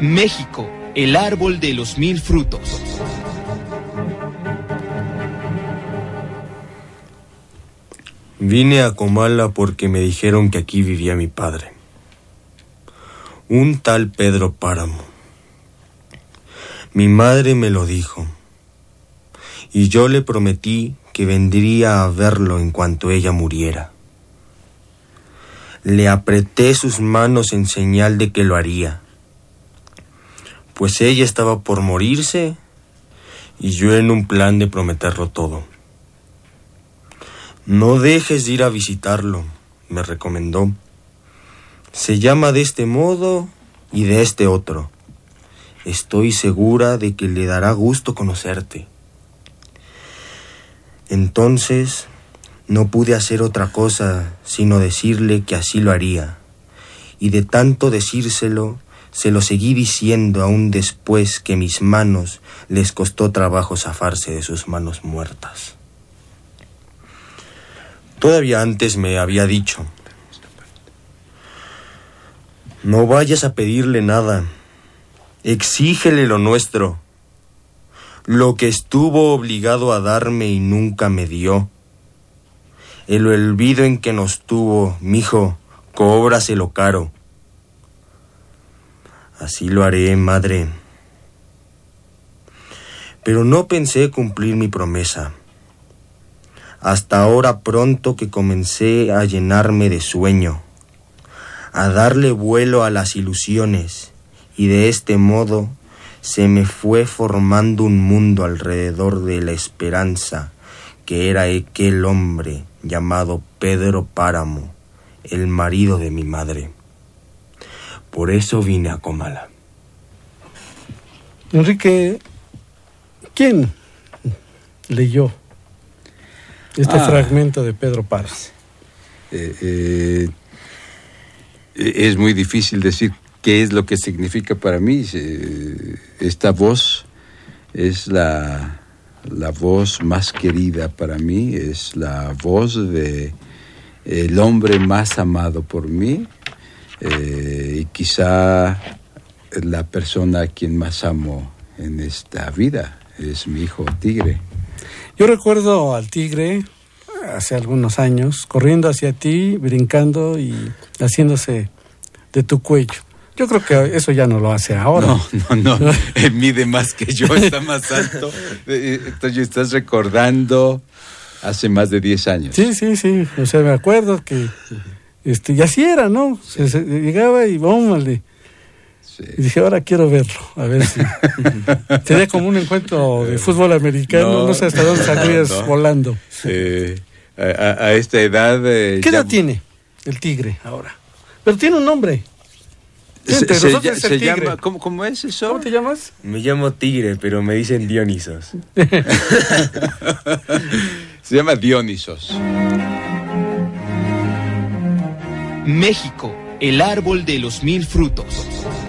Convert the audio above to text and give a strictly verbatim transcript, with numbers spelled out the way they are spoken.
México, el árbol de los mil frutos. Vine a Comala porque me dijeron que aquí vivía mi padre, un tal Pedro Páramo. Mi madre me lo dijo, y yo le prometí que vendría a verlo en cuanto ella muriera. Le apreté sus manos en señal de que lo haría, pues ella estaba por morirse y yo en un plan de prometerlo todo. No dejes de ir a visitarlo, me recomendó. Se llama de este modo y de este otro. Estoy segura de que le dará gusto conocerte. Entonces no pude hacer otra cosa sino decirle que así lo haría, y de tanto decírselo, se lo seguí diciendo aún después que mis manos les costó trabajo zafarse de sus manos muertas. Todavía antes me había dicho: no vayas a pedirle nada, exígele lo nuestro, lo que estuvo obligado a darme y nunca me dio. El olvido en que nos tuvo, mijo, cóbraselo caro. Así lo haré, madre. Pero no pensé cumplir mi promesa. Hasta ahora pronto que comencé a llenarme de sueño, a darle vuelo a las ilusiones, y de este modo se me fue formando un mundo alrededor de la esperanza que era aquel hombre llamado Pedro Páramo, el marido de mi madre. Por eso vine a Comala. Enrique, ¿quién leyó este ah, fragmento de Pedro Páramo? Eh, eh, es muy difícil decir qué es lo que significa para mí. Eh, esta voz es la, la voz más querida para mí, es la voz de el hombre más amado por mí, eh, y quizá la persona a quien más amo en esta vida es mi hijo Tigre. Yo recuerdo al Tigre hace algunos años corriendo hacia ti, brincando y haciéndose de tu cuello. Yo creo que eso ya no lo hace ahora. No, no, no. Él mide más que yo, está más alto. Entonces estás recordando hace más de diez años. Sí, sí, sí. O sea, me acuerdo que este, y así era, ¿no? Se, se, llegaba y bómale. Sí. Y dije, ahora quiero verlo, a ver si... Sería como un encuentro de fútbol americano, no, no sé hasta dónde saldrías no, no. volando. Eh, a, a esta edad... Eh, ¿Qué edad ya... tiene el Tigre ahora? Pero tiene un nombre. Se, se, se, se llama, ¿cómo, ¿Cómo es eso? ¿Cómo te llamas? Me llamo Tigre, pero me dicen Dionisos. Se llama Dionisos. México, el árbol de los mil frutos.